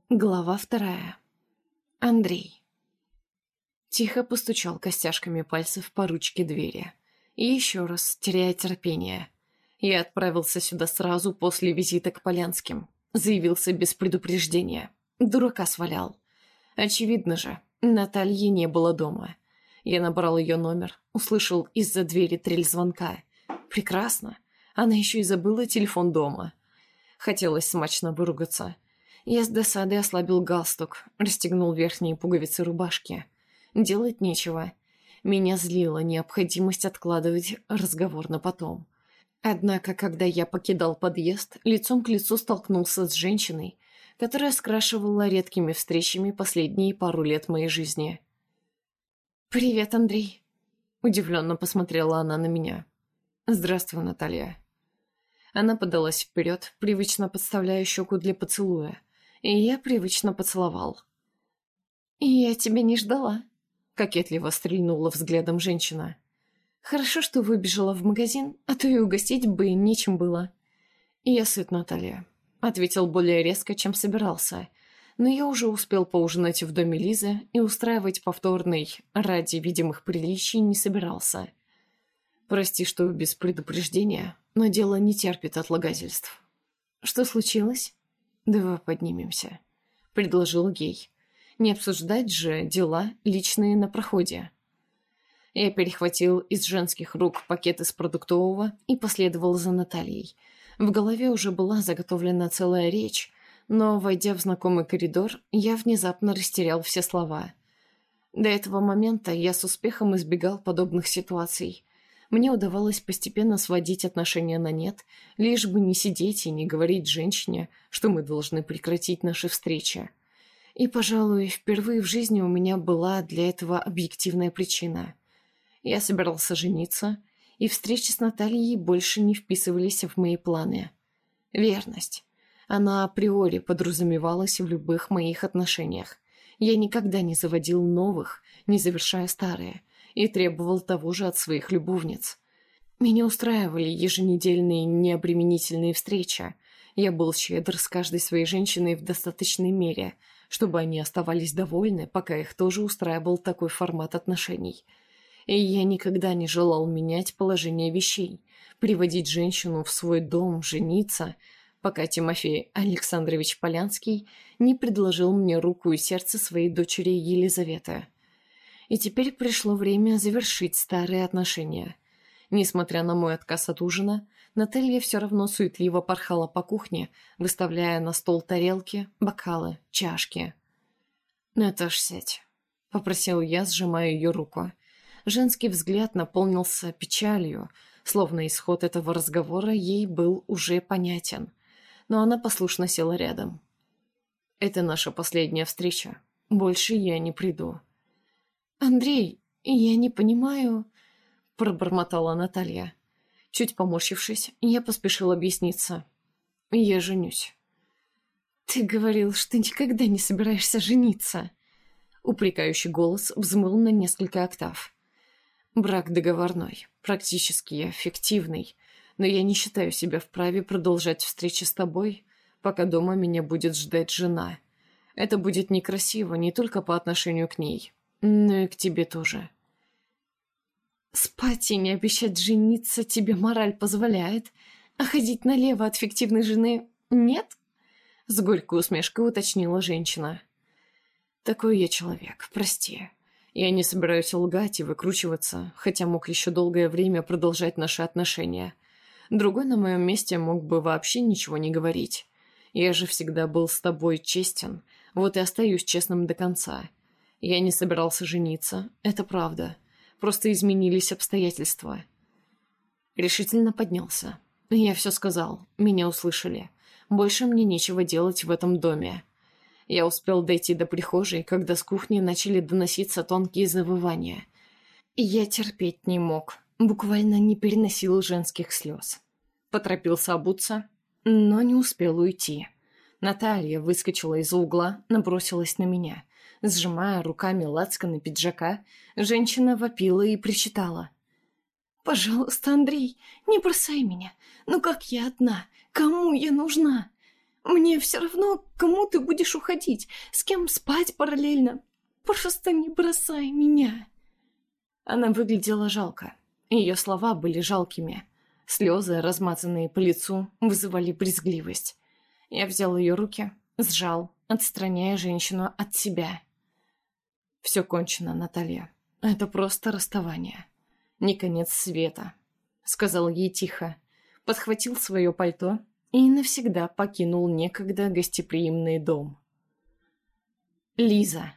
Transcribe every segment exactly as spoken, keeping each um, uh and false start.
Глава вторая. Андрей. Тихо постучал костяшками пальцев по ручке двери. И еще раз, теряя терпение. Я отправился сюда сразу после визита к Полянским. Заявился без предупреждения. Дурака свалял. Очевидно же, Натальи не было дома. Я набрал ее номер, услышал из-за двери трель звонка. Прекрасно. Она еще и забыла телефон дома. Хотелось смачно выругаться. Я с досадой ослабил галстук, расстегнул верхние пуговицы рубашки. Делать нечего. Меня злила необходимость откладывать разговор на потом. Однако, когда я покидал подъезд, лицом к лицу столкнулся с женщиной, которая скрашивала редкими встречами последние пару лет моей жизни. «Привет, Андрей!» Удивленно посмотрела она на меня. «Здравствуй, Наталья!» Она подалась вперед, привычно подставляя щеку для поцелуя. И я привычно поцеловал. «Я тебя не ждала», — кокетливо стрельнула взглядом женщина. «Хорошо, что выбежала в магазин, а то и угостить бы нечем было». «Я сыт, Наталья», — ответил более резко, чем собирался. Но я уже успел поужинать в доме Лизы и устраивать повторный ради видимых приличий не собирался. «Прости, что без предупреждения, но дело не терпит отлагательств». «Что случилось?» «Давай поднимемся», — предложил гей. «Не обсуждать же дела личные на проходе». Я перехватил из женских рук пакет из продуктового и последовал за Натальей. В голове уже была заготовлена целая речь, но, войдя в знакомый коридор, я внезапно растерял все слова. До этого момента я с успехом избегал подобных ситуаций. Мне удавалось постепенно сводить отношения на нет, лишь бы не сидеть и не говорить женщине, что мы должны прекратить наши встречи. И, пожалуй, впервые в жизни у меня была для этого объективная причина. Я собирался жениться, и встречи с Натальей больше не вписывались в мои планы. Верность. Она априори подразумевалась в любых моих отношениях. Я никогда не заводил новых, не завершая старые, и требовал того же от своих любовниц. Меня устраивали еженедельные необременительные встречи. Я был щедр с каждой своей женщиной в достаточной мере, чтобы они оставались довольны, пока их тоже устраивал такой формат отношений. И я никогда не желал менять положение вещей, приводить женщину в свой дом, жениться, пока Тимофей Александрович Полянский не предложил мне руку и сердце своей дочери Елизаветы. И теперь пришло время завершить старые отношения. Несмотря на мой отказ от ужина, Наталья все равно суетливо порхала по кухне, выставляя на стол тарелки, бокалы, чашки. «Наташ, сядь», — попросил я, сжимая ее руку. Женский взгляд наполнился печалью, словно исход этого разговора ей был уже понятен. Но она послушно села рядом. «Это наша последняя встреча. Больше я не приду». «Андрей, я не понимаю...» — пробормотала Наталья. Чуть поморщившись, я поспешил объясниться. «Я женюсь». «Ты говорил, что никогда не собираешься жениться». Упрекающий голос взмыл на несколько октав. «Брак договорной, практически фиктивный, но я не считаю себя вправе продолжать встречи с тобой, пока дома меня будет ждать жена. Это будет некрасиво не только по отношению к ней, но и к тебе тоже». «Спать и не обещать жениться тебе мораль позволяет, а ходить налево от фиктивной жены нет?» С горькой усмешкой уточнила женщина. «Такой я человек, прости. Я не собираюсь лгать и выкручиваться, хотя мог еще долгое время продолжать наши отношения. Другой на моем месте мог бы вообще ничего не говорить. Я же всегда был с тобой честен, вот и остаюсь честным до конца. Я не собирался жениться, это правда. Просто изменились обстоятельства». Решительно поднялся. Я все сказал, меня услышали. Больше мне нечего делать в этом доме. Я успел дойти до прихожей, когда с кухни начали доноситься тонкие завывания. И я терпеть не мог, буквально не переносил женских слез. Поторопился обуться, но не успел уйти. Наталья выскочила из-за угла, набросилась на меня. Сжимая руками лацканы пиджака, женщина вопила и причитала. «Пожалуйста, Андрей, не бросай меня. Ну как я одна? Кому я нужна? Мне все равно, кому ты будешь уходить, с кем спать параллельно. Просто не бросай меня». Она выглядела жалко. Ее слова были жалкими. Слезы, размазанные по лицу, вызывали брезгливость. Я взял ее руки, сжал, отстраняя женщину от себя. «Все кончено, Наталья. Это просто расставание. Не конец света», — сказал ей тихо. Подхватил свое пальто и навсегда покинул некогда гостеприимный дом. Лиза.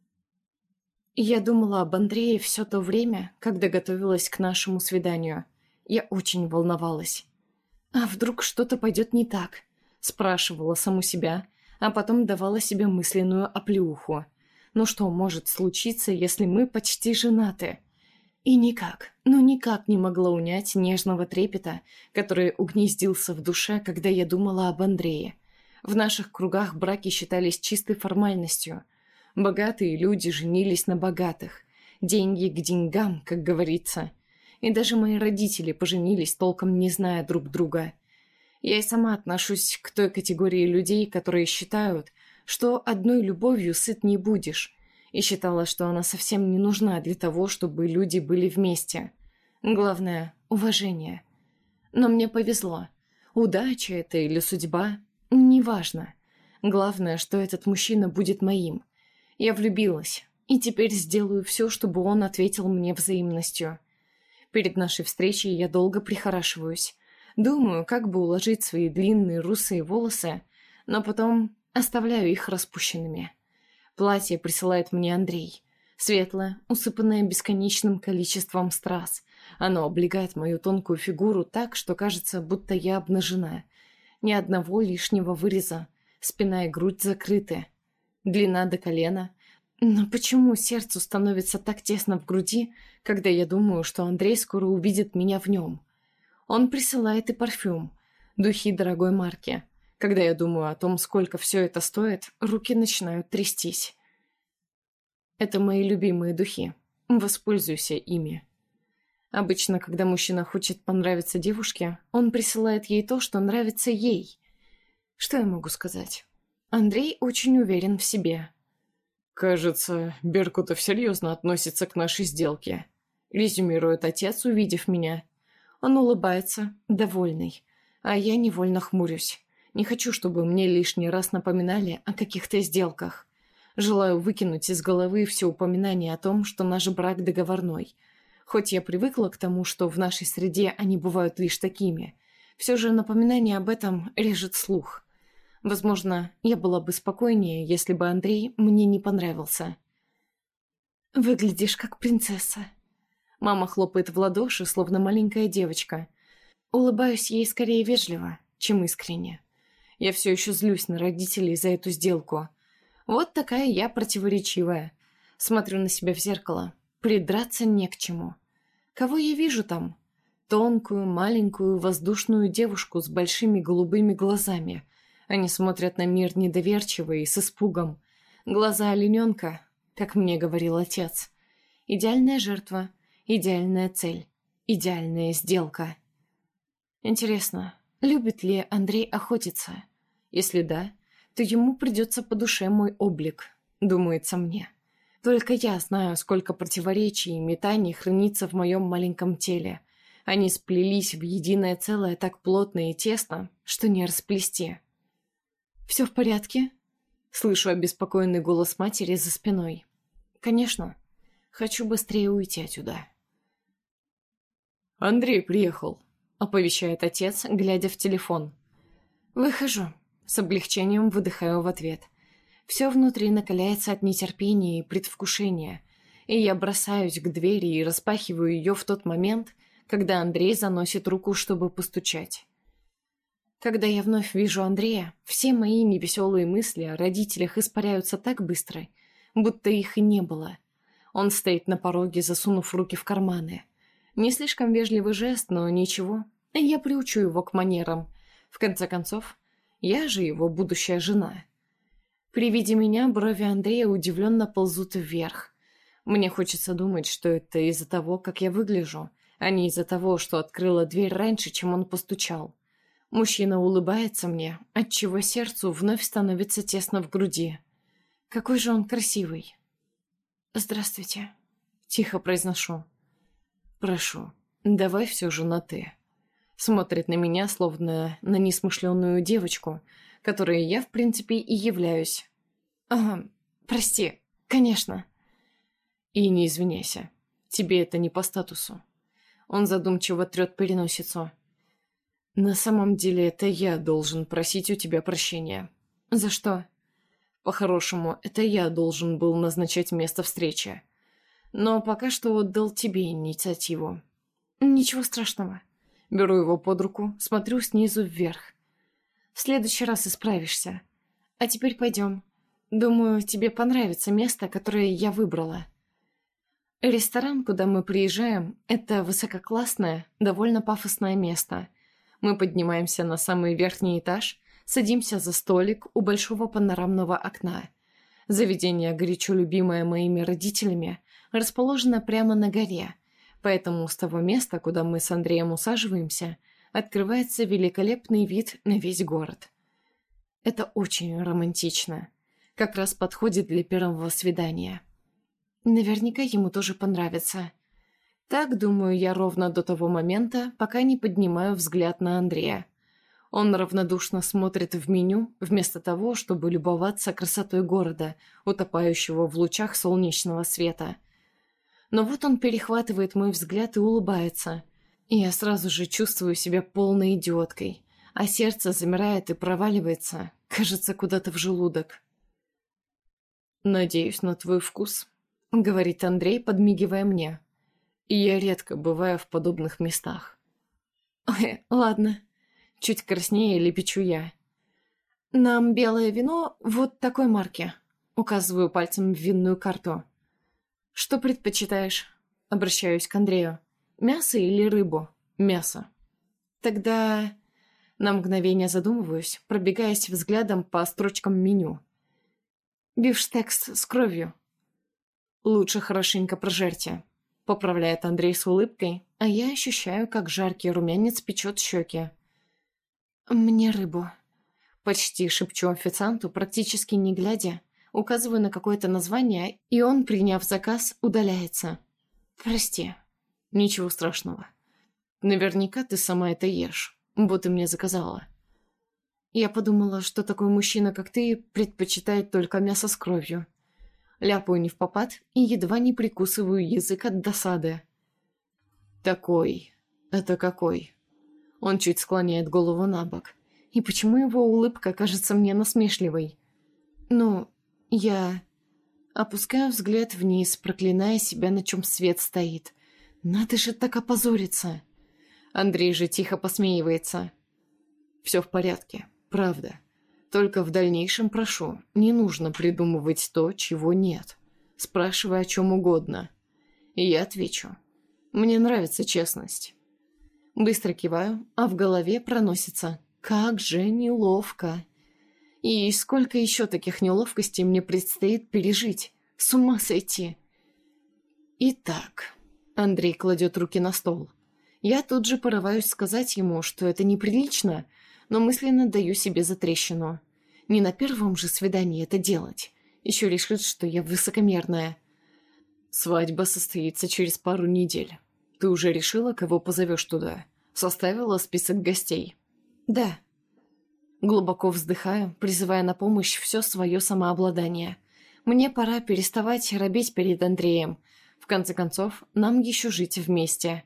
Я думала об Андрее все то время, когда готовилась к нашему свиданию. Я очень волновалась. «А вдруг что-то пойдет не так?» — спрашивала саму себя, а потом давала себе мысленную оплеуху. «Ну что может случиться, если мы почти женаты?» И никак, ну никак не могла унять нежного трепета, который угнездился в душе, когда я думала об Андрее. В наших кругах браки считались чистой формальностью. Богатые люди женились на богатых. Деньги к деньгам, как говорится. И даже мои родители поженились, толком не зная друг друга. Я и сама отношусь к той категории людей, которые считают, что одной любовью сыт не будешь, и считала, что она совсем не нужна для того, чтобы люди были вместе. Главное — уважение. Но мне повезло. Удача это или судьба — неважно. Главное, что этот мужчина будет моим. Я влюбилась, и теперь сделаю все, чтобы он ответил мне взаимностью. Перед нашей встречей я долго прихорашиваюсь. Думаю, как бы уложить свои длинные русые волосы, но потом оставляю их распущенными. Платье присылает мне Андрей. Светлое, усыпанное бесконечным количеством страз. Оно облегает мою тонкую фигуру так, что кажется, будто я обнажена. Ни одного лишнего выреза. Спина и грудь закрыты. Длина до колена. Но почему сердцу становится так тесно в груди, когда я думаю, что Андрей скоро увидит меня в нем? Он присылает и парфюм. Духи дорогой марки. Когда я думаю о том, сколько все это стоит, руки начинают трястись. Это мои любимые духи. Воспользуйся ими. Обычно, когда мужчина хочет понравиться девушке, он присылает ей то, что нравится ей. Что я могу сказать? Андрей очень уверен в себе. «Кажется, Беркутов серьезно относится к нашей сделке», — резюмирует отец, увидев меня. Он улыбается, довольный, а я невольно хмурюсь. Не хочу, чтобы мне лишний раз напоминали о каких-то сделках. Желаю выкинуть из головы все упоминания о том, что наш брак договорной. Хоть я привыкла к тому, что в нашей среде они бывают лишь такими, все же напоминание об этом режет слух. Возможно, я была бы спокойнее, если бы Андрей мне не понравился. «Выглядишь как принцесса». Мама хлопает в ладоши, словно маленькая девочка. Улыбаюсь ей скорее вежливо, чем искренне. Я все еще злюсь на родителей за эту сделку. Вот такая я противоречивая. Смотрю на себя в зеркало. Придраться не к чему. Кого я вижу там? Тонкую, маленькую, воздушную девушку с большими голубыми глазами. Они смотрят на мир недоверчиво и с испугом. Глаза олененка, как мне говорил отец. Идеальная жертва, идеальная цель, идеальная сделка. Интересно, любит ли Андрей охотиться? Если да, то ему придется по душе мой облик, думается мне. Только я знаю, сколько противоречий и метаний хранится в моем маленьком теле. Они сплелись в единое целое так плотно и тесно, что не расплести. «Все в порядке?» Слышу обеспокоенный голос матери за спиной. «Конечно. Хочу быстрее уйти отсюда». «Андрей приехал», — оповещает отец, глядя в телефон. «Выхожу». С облегчением выдыхаю в ответ. Все внутри накаляется от нетерпения и предвкушения, и я бросаюсь к двери и распахиваю ее в тот момент, когда Андрей заносит руку, чтобы постучать. Когда я вновь вижу Андрея, все мои невеселые мысли о родителях испаряются так быстро, будто их и не было. Он стоит на пороге, засунув руки в карманы. Не слишком вежливый жест, но ничего, я приучу его к манерам. В конце концов, я же его будущая жена. При виде меня брови Андрея удивленно ползут вверх. Мне хочется думать, что это из-за того, как я выгляжу, а не из-за того, что открыла дверь раньше, чем он постучал. Мужчина улыбается мне, отчего сердцу вновь становится тесно в груди. Какой же он красивый. «Здравствуйте», — тихо произношу. «Прошу, давай все же на «ты». Смотрит на меня, словно на несмышленную девочку, которой я, в принципе, и являюсь. «Ага, прости, конечно». «И не извиняйся, тебе это не по статусу». Он задумчиво трет переносицу. «На самом деле это я должен просить у тебя прощения». «За что?» «По-хорошему, это я должен был назначать место встречи. Но пока что отдал тебе инициативу». «Ничего страшного». Беру его под руку, смотрю снизу вверх. «В следующий раз исправишься. А теперь пойдем. Думаю, тебе понравится место, которое я выбрала». Ресторан, куда мы приезжаем, это высококлассное, довольно пафосное место. Мы поднимаемся на самый верхний этаж, садимся за столик у большого панорамного окна. Заведение, горячо любимое моими родителями, расположено прямо на горе, поэтому с того места, куда мы с Андреем усаживаемся, открывается великолепный вид на весь город. Это очень романтично. Как раз подходит для первого свидания. Наверняка ему тоже понравится. Так думаю я ровно до того момента, пока не поднимаю взгляд на Андрея. Он равнодушно смотрит в меню, вместо того, чтобы любоваться красотой города, утопающего в лучах солнечного света. Но вот он перехватывает мой взгляд и улыбается. И я сразу же чувствую себя полной идиоткой, а сердце замирает и проваливается, кажется, куда-то в желудок. «Надеюсь на твой вкус», — говорит Андрей, подмигивая мне. «И я редко бываю в подобных местах». «Ой, ладно». Чуть краснее лепечу я. «Нам белое вино вот такой марки». Указываю пальцем в винную карту. «Что предпочитаешь?» Обращаюсь к Андрею. «Мясо или рыбу?» «Мясо». «Тогда...» На мгновение задумываюсь, пробегаясь взглядом по строчкам меню. «Бифштекс с кровью». «Лучше хорошенько прожарьте», — поправляет Андрей с улыбкой, а я ощущаю, как жаркий румянец печет щеки. «Мне рыбу». Почти шепчу официанту, практически не глядя, указываю на какое-то название, и он, приняв заказ, удаляется. «Прости». «Ничего страшного. Наверняка ты сама это ешь, вот и мне заказала». Я подумала, что такой мужчина, как ты, предпочитает только мясо с кровью. Ляпаю невпопад и едва не прикусываю язык от досады. «Такой. Это какой?» Он чуть склоняет голову на бок. И почему его улыбка кажется мне насмешливой? «Ну, я...» Опускаю взгляд вниз, проклиная себя, на чем свет стоит. «Надо же так опозориться!» Андрей же тихо посмеивается. «Все в порядке, правда. Только в дальнейшем прошу, не нужно придумывать то, чего нет. Спрашивай о чем угодно. И я отвечу. Мне нравится честность». Быстро киваю, а в голове проносится «Как же неловко!» И сколько еще таких неловкостей мне предстоит пережить? С ума сойти! Итак, Андрей кладет руки на стол. Я тут же порываюсь сказать ему, что это неприлично, но мысленно даю себе затрещину. Не на первом же свидании это делать. Еще решит, что я высокомерная. Свадьба состоится через пару недель. Ты уже решила, кого позовешь туда? Составила список гостей? Да. Глубоко вздыхаю, призывая на помощь все свое самообладание. Мне пора переставать робеть перед Андреем. В конце концов, нам еще жить вместе.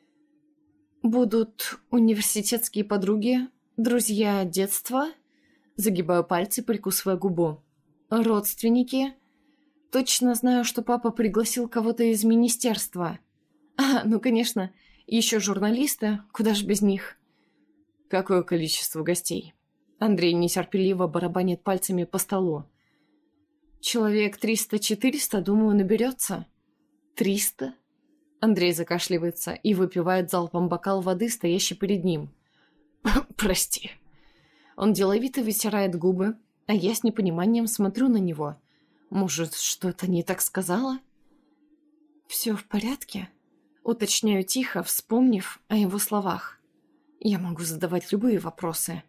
Будут университетские подруги, друзья детства? Загибаю пальцы, прикусывая губу. Родственники? Точно знаю, что папа пригласил кого-то из министерства. А, ну, конечно, еще журналисты, куда ж без них. Какое количество гостей? Андрей нетерпеливо барабанит пальцами по столу. Человек триста-четыреста, думаю, наберется. Триста? Андрей закашливается и выпивает залпом бокал воды, стоящий перед ним. Прости. Он деловито вытирает губы, а я с непониманием смотрю на него. Может, что-то не так сказала? Все в порядке? Уточняю тихо, вспомнив о его словах. Я могу задавать любые вопросы.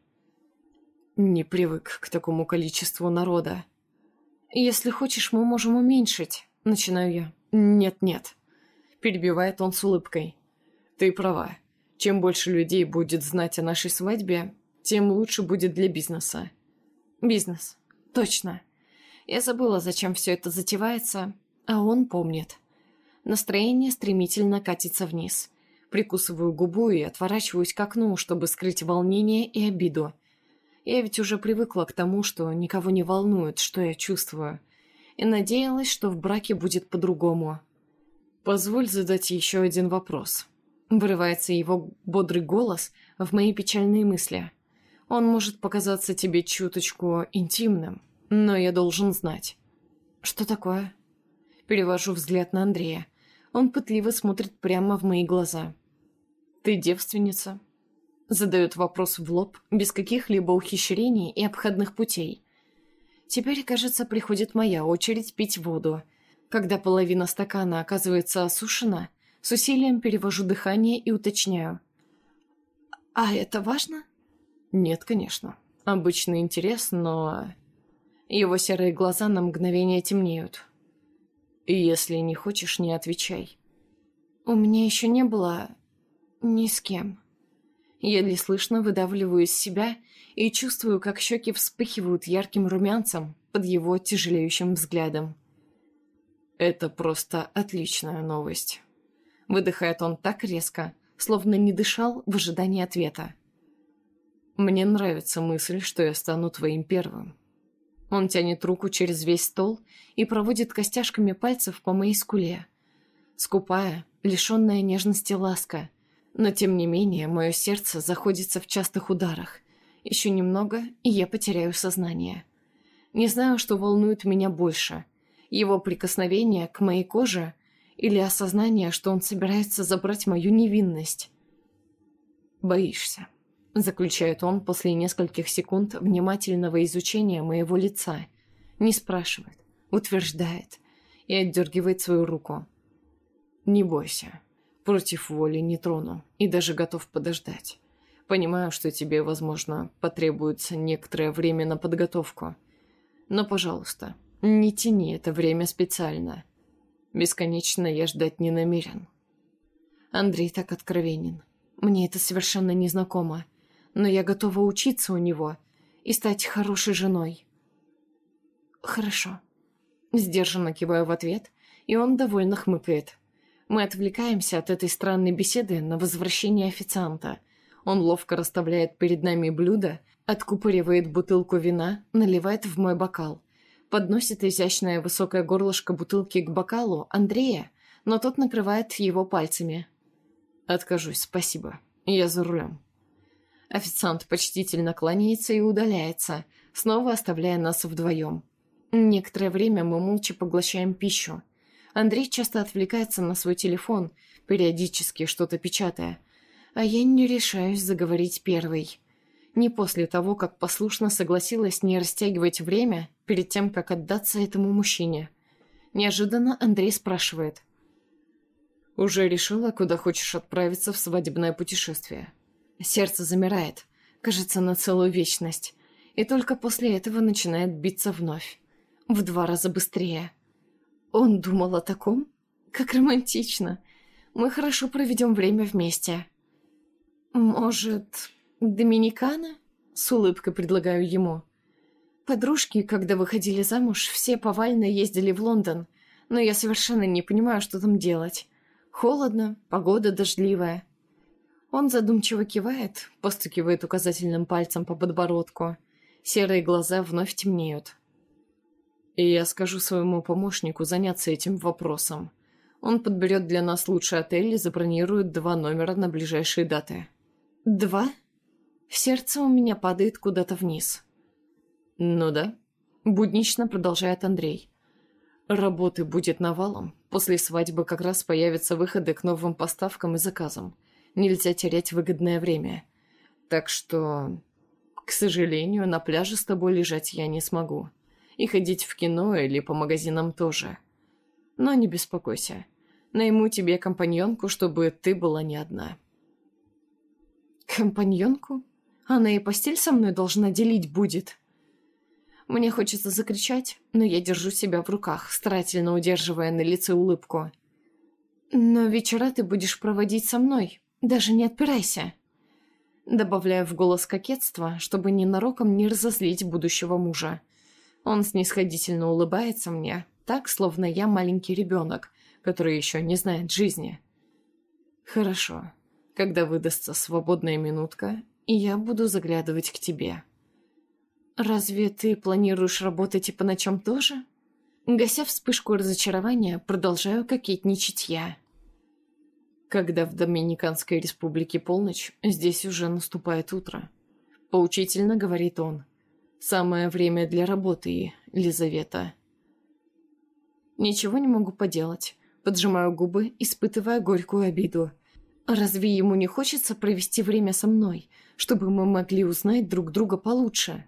Не привык к такому количеству народа. Если хочешь, мы можем уменьшить. Начинаю я. Нет-нет. Перебивает он с улыбкой. Ты права. Чем больше людей будет знать о нашей свадьбе, тем лучше будет для бизнеса. Бизнес. Точно. Я забыла, зачем все это затевается, а он помнит. Настроение стремительно катится вниз. Прикусываю губу и отворачиваюсь к окну, чтобы скрыть волнение и обиду. Я ведь уже привыкла к тому, что никого не волнует, что я чувствую, и надеялась, что в браке будет по-другому. «Позволь задать еще один вопрос». Вырывается его бодрый голос в мои печальные мысли. Он может показаться тебе чуточку интимным, но я должен знать. Что такое? Перевожу взгляд на Андрея. Он пытливо смотрит прямо в мои глаза. Ты девственница? Задает вопрос в лоб, без каких-либо ухищрений и обходных путей. Теперь, кажется, приходит моя очередь пить воду. Когда половина стакана оказывается осушена, с усилием перевожу дыхание и уточняю. «А это важно?» «Нет, конечно. Обычный интерес, но...» Его серые глаза на мгновение темнеют. «Если не хочешь, не отвечай». «У меня еще не было... ни с кем». Еле слышно выдавливаю из себя и чувствую, как щеки вспыхивают ярким румянцем под его тяжелеющим взглядом. «Это просто отличная новость». Выдыхает он так резко, словно не дышал в ожидании ответа. «Мне нравится мысль, что я стану твоим первым». Он тянет руку через весь стол и проводит костяшками пальцев по моей скуле. Скупая, лишенная нежности ласка, но тем не менее мое сердце заходится в частых ударах. Еще немного, и я потеряю сознание. Не знаю, что волнует меня больше. Его прикосновение к моей коже или осознание, что он собирается забрать мою невинность. «Боишься», — заключает он после нескольких секунд внимательного изучения моего лица. Не спрашивает, утверждает и отдергивает свою руку. «Не бойся. Против воли не трону и даже готов подождать. Понимаю, что тебе, возможно, потребуется некоторое время на подготовку. Но, пожалуйста, не тяни это время специально. Бесконечно я ждать не намерен». Андрей так откровенен. Мне это совершенно незнакомо, но я готова учиться у него и стать хорошей женой. «Хорошо». Сдержанно киваю в ответ, и он довольно хмыкает. Мы отвлекаемся от этой странной беседы на возвращение официанта. Он ловко расставляет перед нами блюда, откупоривает бутылку вина, наливает в мой бокал. Подносит изящное высокое горлышко бутылки к бокалу Андрея, но тот накрывает его пальцами. «Откажусь, спасибо. Я за рулем». Официант почтительно кланяется и удаляется, снова оставляя нас вдвоем. Некоторое время мы молча поглощаем пищу. Андрей часто отвлекается на свой телефон, периодически что-то печатая, а я не решаюсь заговорить первой. Не после того, как послушно согласилась не растягивать время перед тем, как отдаться этому мужчине. Неожиданно Андрей спрашивает. «Уже решила, куда хочешь отправиться в свадебное путешествие?» Сердце замирает, кажется, на целую вечность, и только после этого начинает биться вновь. В два раза быстрее. Он думал о таком? Как романтично. Мы хорошо проведем время вместе. «Может, Доминикана?» — с улыбкой предлагаю ему. Подружки, когда выходили замуж, все повально ездили в Лондон, но я совершенно не понимаю, что там делать. Холодно, погода дождливая. Он задумчиво кивает, постукивает указательным пальцем по подбородку. Серые глаза вновь темнеют. «И я скажу своему помощнику заняться этим вопросом. Он подберет для нас лучший отель и забронирует два номера на ближайшие даты». «Два?» Сердце у меня падает куда-то вниз. «Ну да», — буднично продолжает Андрей. «Работы будет навалом. После свадьбы как раз появятся выходы к новым поставкам и заказам. Нельзя терять выгодное время. Так что, к сожалению, на пляже с тобой лежать я не смогу. И ходить в кино или по магазинам тоже. Но не беспокойся. Найму тебе компаньонку, чтобы ты была не одна». Компаньонку? Она и постель со мной должна делить будет. Мне хочется закричать, но я держу себя в руках, старательно удерживая на лице улыбку. «Но вечера ты будешь проводить со мной, даже не отпирайся». Добавляю в голос кокетства, чтобы ненароком не разозлить будущего мужа. Он снисходительно улыбается мне, так, словно я маленький ребенок, который еще не знает жизни. «Хорошо. Когда выдастся свободная минутка, и я буду заглядывать к тебе». «Разве ты планируешь работать и по ночам тоже?» Гася вспышку разочарования, продолжаю кокетничать я. Когда в Доминиканской республике полночь, здесь уже наступает утро. Поучительно говорит он. Самое время для работы, Лизавета. Ничего не могу поделать. Поджимаю губы, испытывая горькую обиду. Разве ему не хочется провести время со мной, чтобы мы могли узнать друг друга получше?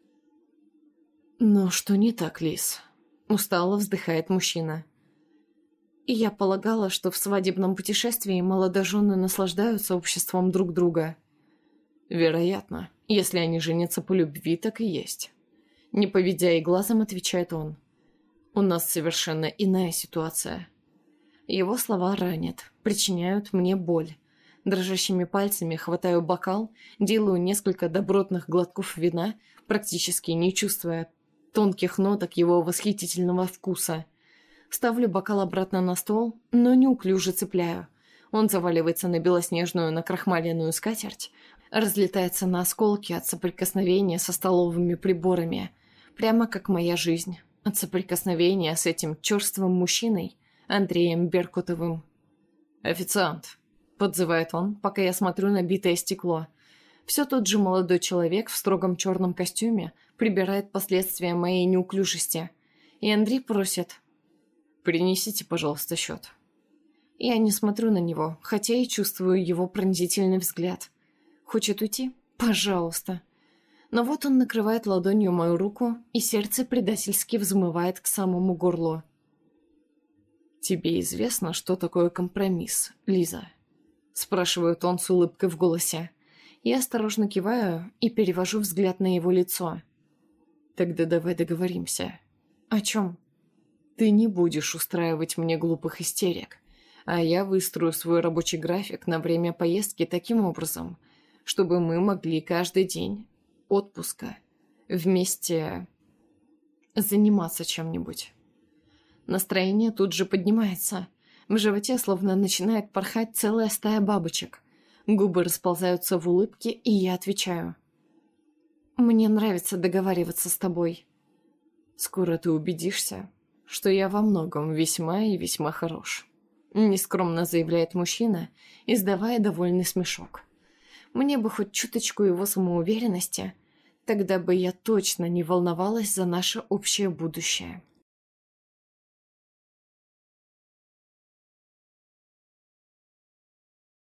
«Но что не так, Лиз?» — устало вздыхает мужчина. И я полагала, что в свадебном путешествии молодожены наслаждаются обществом друг друга. Вероятно, если они женятся по любви, так и есть. Не поведя и глазом, отвечает он. У нас совершенно иная ситуация. Его слова ранят, причиняют мне боль. Дрожащими пальцами хватаю бокал, делаю несколько добротных глотков вина, практически не чувствуя тонких ноток его восхитительного вкуса. Ставлю бокал обратно на стол, но неуклюже цепляю. Он заваливается на белоснежную накрахмаленную скатерть, разлетается на осколки от соприкосновения со столовыми приборами, прямо как моя жизнь, от соприкосновения с этим черствым мужчиной, Андреем Беркутовым. «Официант», — подзывает он, пока я смотрю на битое стекло. Все тот же молодой человек в строгом черном костюме прибирает последствия моей неуклюжести. И Андрей просит: «Принесите, пожалуйста, счет». Я не смотрю на него, хотя и чувствую его пронзительный взгляд. Хочет уйти? Пожалуйста. Но вот он накрывает ладонью мою руку, и сердце предательски взмывает к самому горлу. «Тебе известно, что такое компромисс, Лиза?» Спрашивает он с улыбкой в голосе. Я осторожно киваю и перевожу взгляд на его лицо. «Тогда давай договоримся». «О чем?» «Ты не будешь устраивать мне глупых истерик, а я выстрою свой рабочий график на время поездки таким образом, чтобы мы могли каждый день отпуска вместе заниматься чем-нибудь». Настроение тут же поднимается. В животе словно начинает порхать целая стая бабочек. Губы расползаются в улыбке, и я отвечаю: «Мне нравится договариваться с тобой». «Скоро ты убедишься, что я во многом весьма и весьма хорош», — нескромно заявляет мужчина, издавая довольный смешок. Мне бы хоть чуточку его самоуверенности, тогда бы я точно не волновалась за наше общее будущее.